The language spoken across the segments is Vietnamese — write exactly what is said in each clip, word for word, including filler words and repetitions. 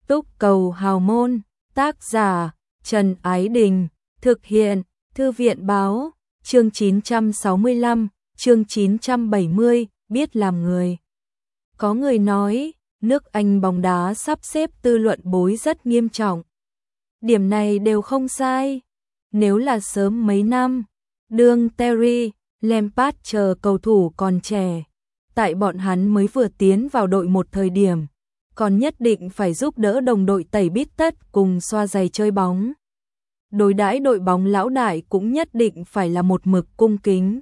Túc Cầu Hào Môn, tác giả Trần Ái Đình, thực hiện Thư viện Báo, chương chín trăm sáu mươi lăm, chương chín trăm bảy mươi, biết làm người. Có người nói, nước Anh bóng đá sắp xếp tư luận bối rất nghiêm trọng. Điểm này đều không sai. Nếu là sớm mấy năm, đương Terry, Lampard chờ cầu thủ còn trẻ, tại bọn hắn mới vừa tiến vào đội một thời điểm, còn nhất định phải giúp đỡ đồng đội tẩy bít tất cùng xoa giày chơi bóng. Đối đãi đội bóng lão đại cũng nhất định phải là một mực cung kính.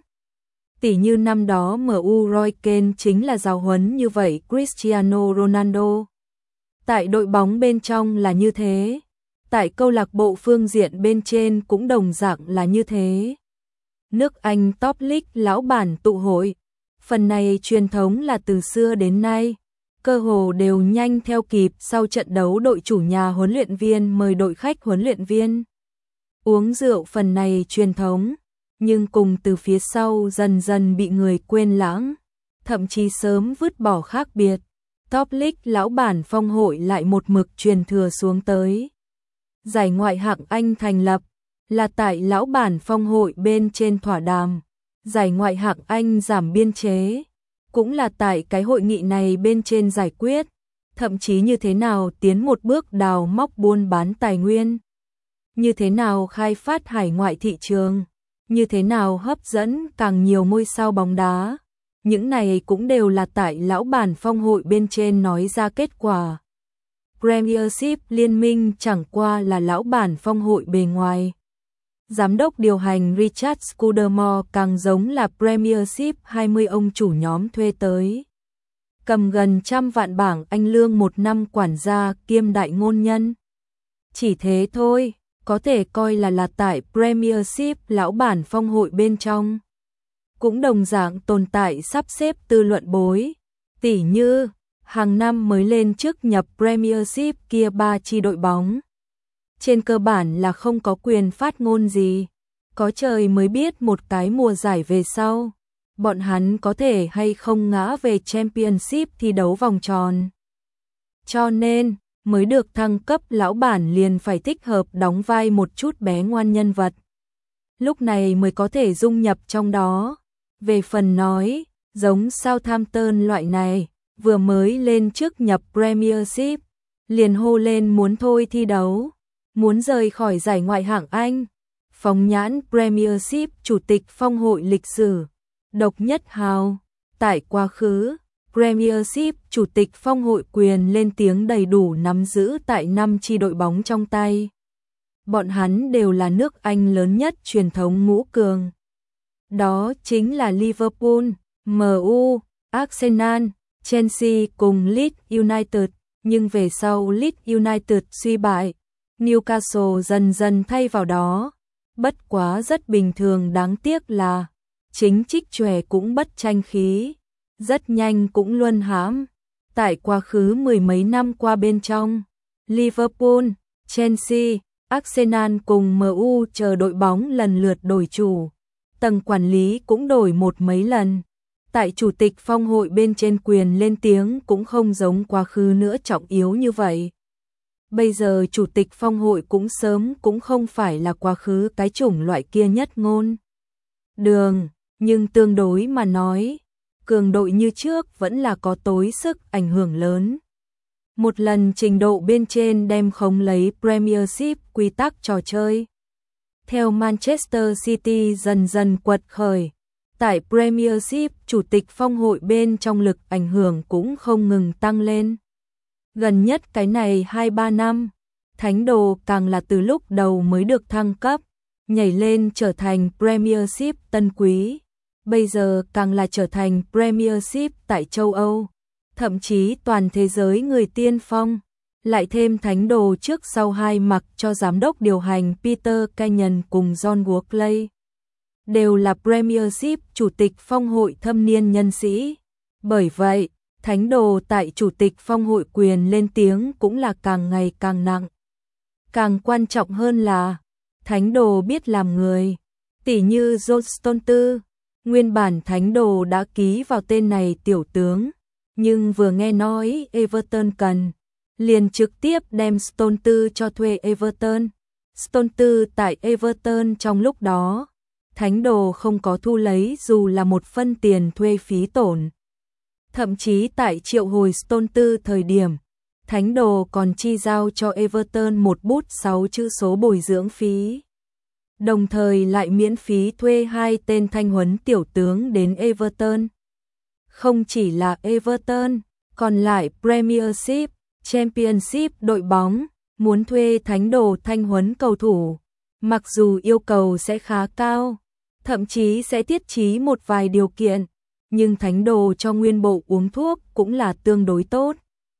Tỷ như năm đó em u Roy Keane chính là giáo huấn như vậy Cristiano Ronaldo. Tại đội bóng bên trong là như thế, tại câu lạc bộ phương diện bên trên cũng đồng dạng là như thế. Nước Anh Top League lão bản tụ hội, phần này truyền thống là từ xưa đến nay, cơ hồ đều nhanh theo kịp sau trận đấu đội chủ nhà huấn luyện viên mời đội khách huấn luyện viên. Uống rượu phần này truyền thống, nhưng cùng từ phía sau dần dần bị người quên lãng, thậm chí sớm vứt bỏ khác biệt. Top League lão bản phong hội lại một mực truyền thừa xuống tới. Giải ngoại hạng Anh thành lập là tại lão bản phong hội bên trên thỏa đàm. Giải ngoại hạng Anh giảm biên chế cũng là tại cái hội nghị này bên trên giải quyết, thậm chí như thế nào tiến một bước đào móc buôn bán tài nguyên, như thế nào khai phát hải ngoại thị trường, như thế nào hấp dẫn càng nhiều ngôi sao bóng đá. Những này cũng đều là tại lão bản phong hội bên trên nói ra kết quả. Premiership liên minh chẳng qua là lão bản phong hội bề ngoài. Giám đốc điều hành Richard Scudamore càng giống là Premiership hai mươi ông chủ nhóm thuê tới. Cầm gần trăm vạn bảng Anh lương một năm quản gia kiêm đại ngôn nhân. Chỉ thế thôi, có thể coi là là tại Premiership lão bản phong hội bên trong. Cũng đồng dạng tồn tại sắp xếp tư luận bối, tỉ như hàng năm mới lên chức nhập Premiership kia ba chi đội bóng. Trên cơ bản là không có quyền phát ngôn gì, có trời mới biết một cái mùa giải về sau, bọn hắn có thể hay không ngã về Championship thi đấu vòng tròn. Cho nên, mới được thăng cấp lão bản liền phải thích hợp đóng vai một chút bé ngoan nhân vật. Lúc này mới có thể dung nhập trong đó. Về phần nói, giống Southampton loại này, vừa mới lên chức nhập Premiership, liền hô lên muốn thôi thi đấu, muốn rời khỏi giải ngoại hạng Anh. Phóng nhãn Premiership chủ tịch phong hội lịch sử, độc nhất hào, tại quá khứ, Premiership chủ tịch phong hội quyền lên tiếng đầy đủ nắm giữ tại năm chi đội bóng trong tay. Bọn hắn đều là nước Anh lớn nhất truyền thống ngũ cường. Đó chính là Liverpool, em u, Arsenal, Chelsea cùng Leeds United, nhưng về sau Leeds United suy bại, Newcastle dần dần thay vào đó. Bất quá rất bình thường, đáng tiếc là chính trích chòe cũng bất tranh khí, rất nhanh cũng luân hãm. Tại quá khứ mười mấy năm qua bên trong, Liverpool, Chelsea, Arsenal cùng em u chờ đội bóng lần lượt đổi chủ, tầng quản lý cũng đổi một mấy lần. Tại chủ tịch phong hội bên trên quyền lên tiếng cũng không giống quá khứ nữa trọng yếu như vậy. Bây giờ chủ tịch phong hội cũng sớm cũng không phải là quá khứ cái chủng loại kia nhất ngôn đường, nhưng tương đối mà nói, cường đội như trước vẫn là có tối sức ảnh hưởng lớn. Một lần trình độ bên trên đem khống lấy Premiership quy tắc trò chơi. Theo Manchester City dần dần quật khởi, tại Premiership chủ tịch phong hội bên trong lực ảnh hưởng cũng không ngừng tăng lên. Gần nhất cái này hai ba năm, Thánh Đồ càng là từ lúc đầu mới được thăng cấp, nhảy lên trở thành Premiership tân quý. Bây giờ càng là trở thành Premiership tại châu Âu, thậm chí toàn thế giới người tiên phong. Lại thêm Thánh Đồ trước sau hai mặc cho giám đốc điều hành Peter Kenyon cùng John Walkley. Đều là Premiership chủ tịch phong hội thâm niên nhân sĩ. Bởi vậy, Thánh Đồ tại chủ tịch phong hội quyền lên tiếng cũng là càng ngày càng nặng. Càng quan trọng hơn là, Thánh Đồ biết làm người. Tỷ như John Stones, nguyên bản Thánh Đồ đã ký vào tên này tiểu tướng, nhưng vừa nghe nói Everton cần liền trực tiếp đem Stones cho thuê Everton. Stones tại Everton trong lúc đó, Thánh Đồ không có thu lấy dù là một phân tiền thuê phí tổn. Thậm chí tại triệu hồi Stones thời điểm, Thánh Đồ còn chi giao cho Everton một bút sáu chữ số bồi dưỡng phí. Đồng thời lại miễn phí thuê hai tên thanh huấn tiểu tướng đến Everton. Không chỉ là Everton, còn lại Premiership, Championship đội bóng, muốn thuê Thánh Đồ thanh huấn cầu thủ. Mặc dù yêu cầu sẽ khá cao, thậm chí sẽ thiết trí một vài điều kiện, nhưng Thánh Đồ cho nguyên bộ uống thuốc cũng là tương đối tốt.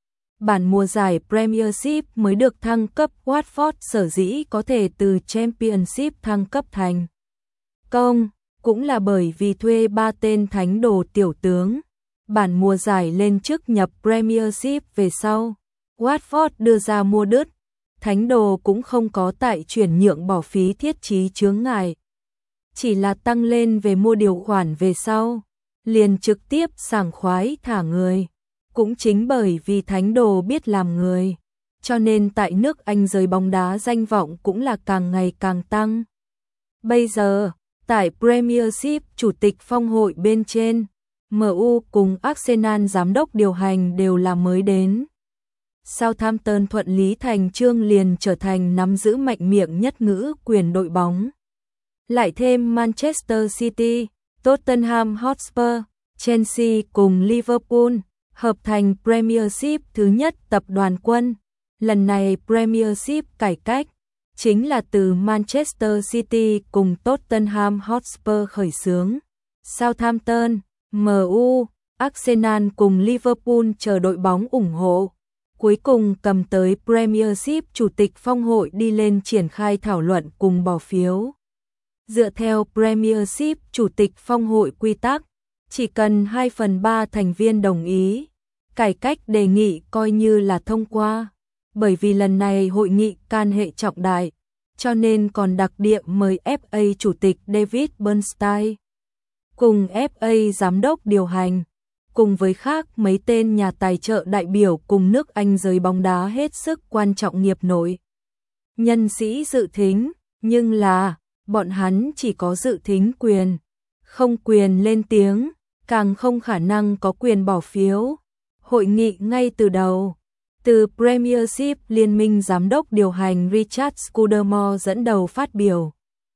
Bản mùa giải Premiership mới được thăng cấp, Watford sở dĩ có thể từ Championship thăng cấp thành công, cũng là bởi vì thuê ba tên Thánh Đồ tiểu tướng. Bản mùa giải lên chức nhập Premiership về sau, Watford đưa ra mua đứt, Thánh Đồ cũng không có tại chuyển nhượng bỏ phí thiết trí chướng ngại. Chỉ là tăng lên về mua điều khoản về sau, liền trực tiếp sảng khoái thả người. Cũng chính bởi vì Thánh Đồ biết làm người, cho nên tại nước Anh giới bóng đá danh vọng cũng là càng ngày càng tăng. Bây giờ, tại Premiership chủ tịch phong hội bên trên, em u cùng Arsenal giám đốc điều hành đều là mới đến. Southampton thuận lý thành chương liền trở thành nắm giữ mạnh miệng nhất ngữ quyền đội bóng. Lại thêm Manchester City, Tottenham Hotspur, Chelsea cùng Liverpool, hợp thành Premiership thứ nhất tập đoàn quân. Lần này Premiership cải cách, chính là từ Manchester City cùng Tottenham Hotspur khởi xướng. Southampton, em u, Arsenal cùng Liverpool chờ đội bóng ủng hộ. Cuối cùng cầm tới Premiership chủ tịch phong hội đi lên triển khai thảo luận cùng bỏ phiếu. Dựa theo Premiership chủ tịch phong hội quy tắc, chỉ cần hai phần ba thành viên đồng ý, cải cách đề nghị coi như là thông qua. Bởi vì lần này hội nghị can hệ trọng đại, cho nên còn đặc địa mời ép a chủ tịch David Bernstein, cùng ép a giám đốc điều hành, cùng với khác mấy tên nhà tài trợ đại biểu cùng nước Anh giới bóng đá hết sức quan trọng nghiệp nội. Nhân sĩ dự thính, nhưng là, bọn hắn chỉ có dự thính quyền, không quyền lên tiếng, càng không khả năng có quyền bỏ phiếu. Hội nghị ngay từ đầu, từ Premiership Liên minh giám đốc điều hành Richard Scudamore dẫn đầu phát biểu.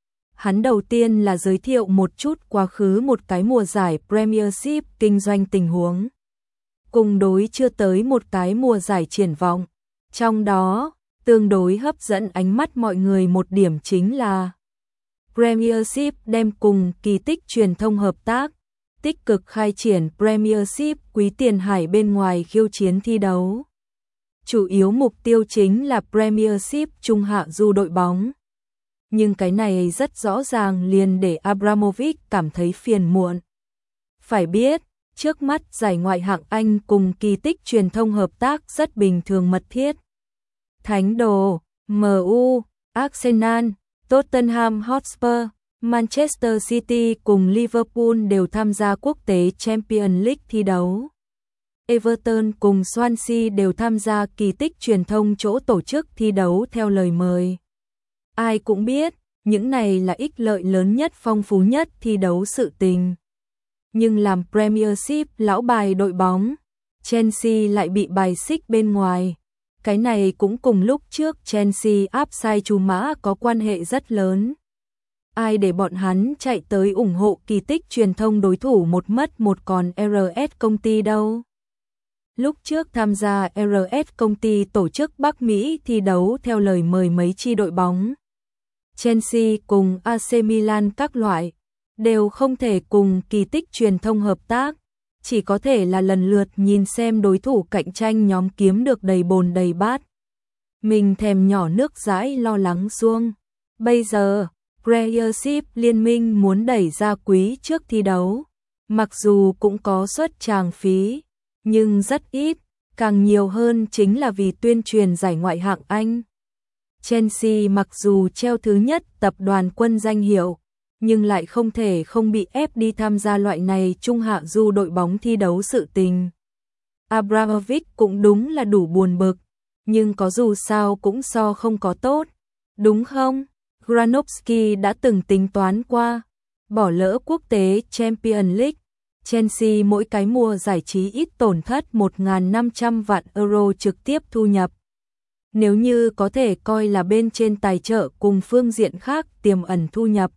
Hắn đầu tiên là giới thiệu một chút quá khứ một cái mùa giải Premiership kinh doanh tình huống, cùng đối chưa tới một cái mùa giải triển vọng. Trong đó, tương đối hấp dẫn ánh mắt mọi người một điểm chính là Premiership đem cùng Kỳ Tích truyền thông hợp tác, tích cực khai triển Premiership quý tiền hải bên ngoài khiêu chiến thi đấu. Chủ yếu mục tiêu chính là Premiership trung hạ du đội bóng. Nhưng cái này rất rõ ràng liền để Abramovich cảm thấy phiền muộn. Phải biết, trước mắt giải ngoại hạng Anh cùng Kỳ Tích truyền thông hợp tác rất bình thường mật thiết. Thánh Đồ, em u, Arsenal, Tottenham Hotspur, Manchester City cùng Liverpool đều tham gia quốc tế Champions League thi đấu. Everton cùng Swansea đều tham gia Kỳ Tích truyền thông chỗ tổ chức thi đấu theo lời mời. Ai cũng biết, những này là ích lợi lớn nhất phong phú nhất thi đấu sự tình. Nhưng làm Premiership lão bài đội bóng, Chelsea lại bị bài xích bên ngoài. Cái này cũng cùng lúc trước Chelsea áp sai chú mã có quan hệ rất lớn. Ai để bọn hắn chạy tới ủng hộ Kỳ Tích truyền thông đối thủ một mất một còn rờ ét công ty đâu. Lúc trước tham gia rờ ét công ty tổ chức Bắc Mỹ thi đấu theo lời mời mấy chi đội bóng. Chelsea cùng a xê Milan các loại, đều không thể cùng Kỳ Tích truyền thông hợp tác, chỉ có thể là lần lượt nhìn xem đối thủ cạnh tranh nhóm kiếm được đầy bồn đầy bát. Mình thèm nhỏ nước dãi lo lắng xuông. Bây giờ, Premiership liên minh muốn đẩy ra quý trước thi đấu, mặc dù cũng có suất tràng phí, nhưng rất ít, càng nhiều hơn chính là vì tuyên truyền giải ngoại hạng Anh. Chelsea mặc dù treo thứ nhất tập đoàn quân danh hiệu, nhưng lại không thể không bị ép đi tham gia loại này trung hạ du đội bóng thi đấu sự tình. Abramovich cũng đúng là đủ buồn bực, nhưng có dù sao cũng so không có tốt, đúng không? Granovsky đã từng tính toán qua, bỏ lỡ quốc tế Champions League, Chelsea mỗi cái mùa giải trí ít tổn thất một nghìn năm trăm vạn euro trực tiếp thu nhập. Nếu như có thể coi là bên trên tài trợ cùng phương diện khác tiềm ẩn thu nhập,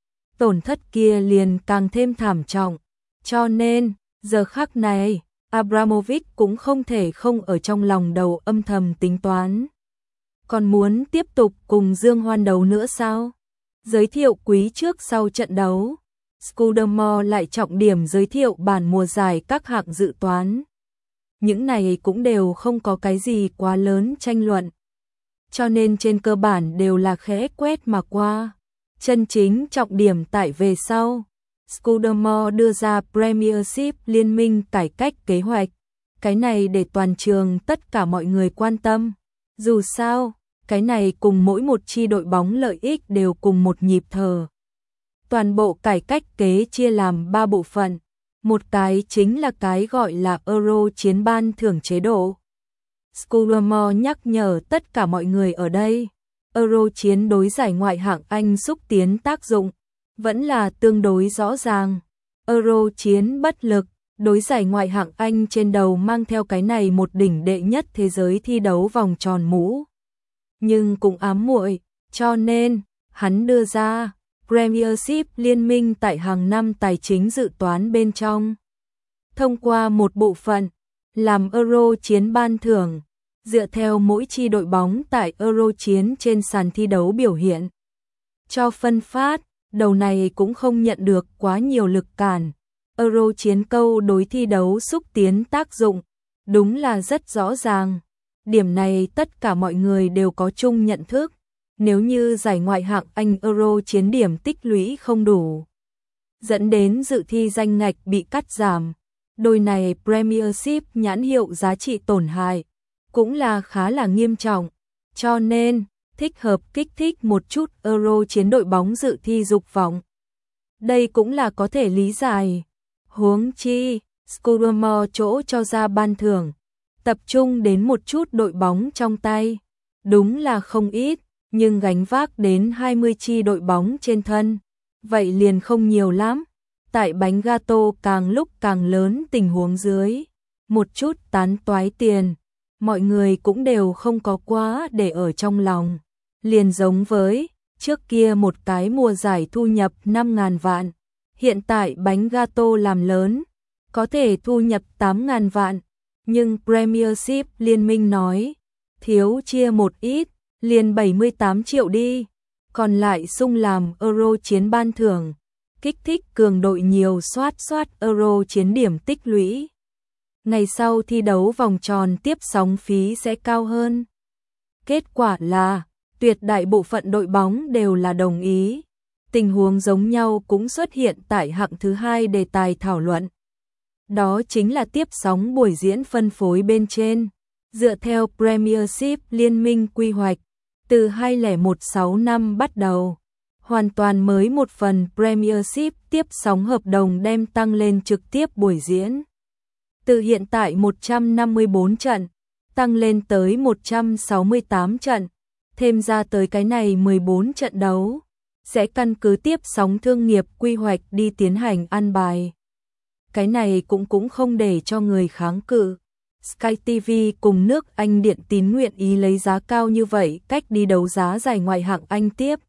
tổn thất kia liền càng thêm thảm trọng. Cho nên, giờ khắc này, Abramovich cũng không thể không ở trong lòng đầu âm thầm tính toán. Còn muốn tiếp tục cùng Dương Hoan đấu nữa sao? Giới thiệu quý trước sau trận đấu, Scudamore lại trọng điểm giới thiệu bản mùa giải các hạng dự toán. Những này cũng đều không có cái gì quá lớn tranh luận, cho nên trên cơ bản đều là khẽ quét mà qua. Chân chính trọng điểm tại về sau, Scudamore đưa ra Premiership liên minh cải cách kế hoạch. Cái này để toàn trường tất cả mọi người quan tâm. Dù sao, cái này cùng mỗi một chi đội bóng lợi ích đều cùng một nhịp thở. Toàn bộ cải cách kế chia làm ba bộ phận. Một cái chính là cái gọi là Euro chiến ban thưởng chế độ. Scudamore nhắc nhở tất cả mọi người ở đây, Euro chiến đối giải ngoại hạng Anh xúc tiến tác dụng vẫn là tương đối rõ ràng. Euro chiến bất lực, đối giải ngoại hạng Anh trên đầu mang theo cái này một đỉnh đệ nhất thế giới thi đấu vòng tròn mũ. Nhưng cũng ám muội, cho nên, hắn đưa ra Premiership liên minh tại hàng năm tài chính dự toán bên trong. Thông qua một bộ phận, làm Euro chiến ban thưởng, dựa theo mỗi chi đội bóng tại Euro chiến trên sàn thi đấu biểu hiện. Cho phân phát, đầu này cũng không nhận được quá nhiều lực cản. Euro chiến câu đối thi đấu xúc tiến tác dụng, đúng là rất rõ ràng. Điểm này tất cả mọi người đều có chung nhận thức. Nếu như giải ngoại hạng Anh Euro chiến điểm tích lũy không đủ, dẫn đến dự thi danh ngạch bị cắt giảm, đôi này Premiership nhãn hiệu giá trị tổn hại, cũng là khá là nghiêm trọng. Cho nên, thích hợp kích thích một chút Euro chiến đội bóng dự thi dục vọng. Đây cũng là có thể lý giải. Huống chi, Scudamore chỗ cho ra ban thưởng, tập trung đến một chút đội bóng trong tay. Đúng là không ít, nhưng gánh vác đến hai mươi chi đội bóng trên thân. Vậy liền không nhiều lắm. Tại bánh gato càng lúc càng lớn tình huống dưới, một chút tán toái tiền, mọi người cũng đều không có quá để ở trong lòng. Liền giống với, trước kia một cái mùa giải thu nhập năm nghìn vạn, hiện tại bánh gato làm lớn, có thể thu nhập tám nghìn vạn, nhưng Premiership liên minh nói, thiếu chia một ít, liền bảy mươi tám triệu đi, còn lại sung làm Euro chiến ban thưởng, kích thích cường đội nhiều soát soát Euro chiến điểm tích lũy. Ngày sau thi đấu vòng tròn tiếp sóng phí sẽ cao hơn. Kết quả là, tuyệt đại bộ phận đội bóng đều là đồng ý. Tình huống giống nhau cũng xuất hiện tại hạng thứ hai đề tài thảo luận. Đó chính là tiếp sóng buổi diễn phân phối bên trên. Dựa theo Premiership liên minh quy hoạch, từ hai nghìn không trăm mười sáu năm bắt đầu, hoàn toàn mới một phần Premiership tiếp sóng hợp đồng đem tăng lên trực tiếp buổi diễn. Từ hiện tại một trăm năm mươi bốn trận, tăng lên tới một trăm sáu mươi tám trận, thêm ra tới cái này mười bốn trận đấu, sẽ căn cứ tiếp sóng thương nghiệp quy hoạch đi tiến hành ăn bài. Cái này cũng cũng không để cho người kháng cự. Sky ti vi cùng nước Anh Điện Tín nguyện ý lấy giá cao như vậy cách đi đấu giá giải ngoại hạng Anh tiếp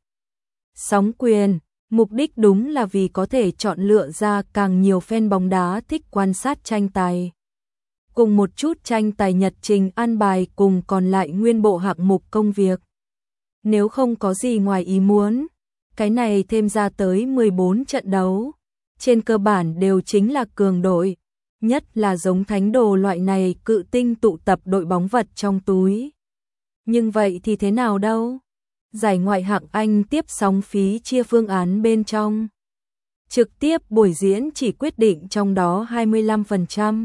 sóng quyền, mục đích đúng là vì có thể chọn lựa ra càng nhiều fan bóng đá thích quan sát tranh tài. Cùng một chút tranh tài nhật trình an bài cùng còn lại nguyên bộ hạng mục công việc. Nếu không có gì ngoài ý muốn, cái này thêm ra tới mười bốn trận đấu, trên cơ bản đều chính là cường đội, nhất là giống Thánh Đồ loại này cự tinh tụ tập đội bóng vật trong túi. Nhưng vậy thì thế nào đâu? Giải ngoại hạng Anh tiếp sóng phí chia phương án bên trong. Trực tiếp buổi diễn chỉ quyết định trong đó hai mươi lăm phần trăm.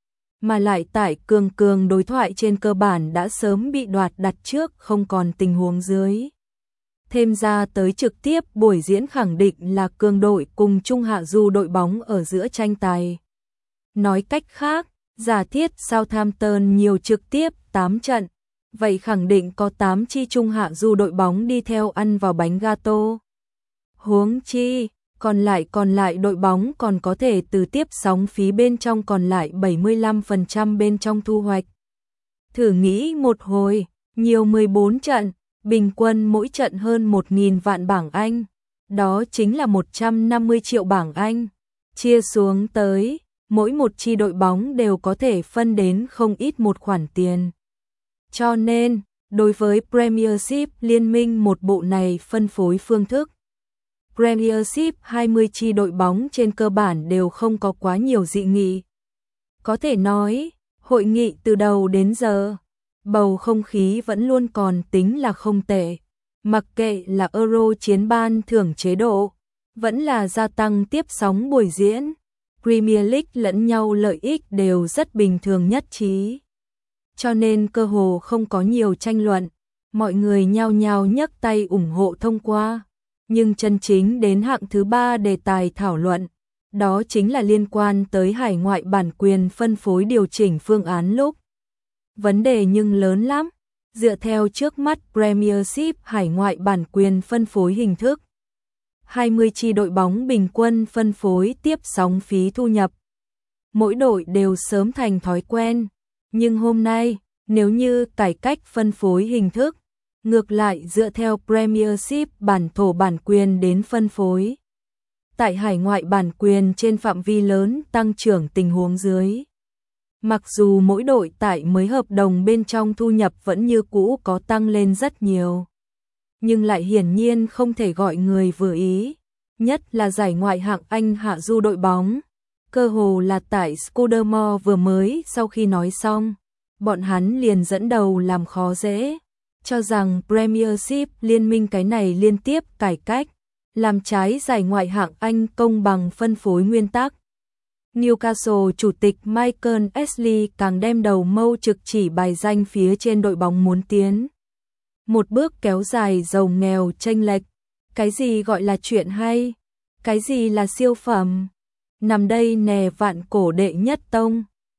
Mà lại tại cường cường đối thoại trên cơ bản đã sớm bị đoạt đặt trước không còn tình huống dưới. Thêm ra tới trực tiếp buổi diễn khẳng định là cường đội cùng trung hạ du đội bóng ở giữa tranh tài. Nói cách khác, giả thiết Southampton nhiều trực tiếp tám trận, vậy khẳng định có tám chi trung hạ du đội bóng đi theo ăn vào bánh gato. Huống chi, còn lại còn lại đội bóng còn có thể từ tiếp sóng phí bên trong còn lại bảy mươi lăm phần trăm bên trong thu hoạch. Thử nghĩ một hồi, nhiều mười bốn trận, bình quân mỗi trận hơn một nghìn vạn bảng Anh, đó chính là một trăm năm mươi triệu bảng Anh. Chia xuống tới, mỗi một chi đội bóng đều có thể phân đến không ít một khoản tiền. Cho nên, đối với Premiership liên minh một bộ này phân phối phương thức, Premiership hai mươi chi đội bóng trên cơ bản đều không có quá nhiều dị nghị. Có thể nói, hội nghị từ đầu đến giờ, bầu không khí vẫn luôn còn tính là không tệ. Mặc kệ là Euro chiến ban thưởng chế độ, vẫn là gia tăng tiếp sóng buổi diễn, Premier League lẫn nhau lợi ích đều rất bình thường nhất trí. Cho nên cơ hồ không có nhiều tranh luận, mọi người nhao nhao nhấc tay ủng hộ thông qua. Nhưng chân chính đến hạng thứ ba đề tài thảo luận, đó chính là liên quan tới hải ngoại bản quyền phân phối điều chỉnh phương án lúc. Vấn đề nhưng lớn lắm, dựa theo trước mắt Premiership hải ngoại bản quyền phân phối hình thức. hai mươi chi đội bóng bình quân phân phối tiếp sóng phí thu nhập. Mỗi đội đều sớm thành thói quen, nhưng hôm nay, nếu như cải cách phân phối hình thức, ngược lại dựa theo Premiership bản thổ bản quyền đến phân phối. Tại hải ngoại bản quyền trên phạm vi lớn tăng trưởng tình huống dưới. Mặc dù mỗi đội tại mới hợp đồng bên trong thu nhập vẫn như cũ có tăng lên rất nhiều, nhưng lại hiển nhiên không thể gọi người vừa ý, nhất là giải ngoại hạng Anh hạ du đội bóng. Cơ hồ là tại Scudamore vừa mới sau khi nói xong, bọn hắn liền dẫn đầu làm khó dễ, cho rằng Premiership liên minh cái này liên tiếp cải cách, làm trái giải ngoại hạng Anh công bằng phân phối nguyên tắc. Newcastle chủ tịch Michael Ashley càng đem đầu mâu trực chỉ bài danh phía trên đội bóng muốn tiến một bước kéo dài giàu nghèo chênh lệch. Cái gì gọi là chuyện hay? Cái gì là siêu phẩm? Nằm đây nè vạn cổ đệ nhất tông.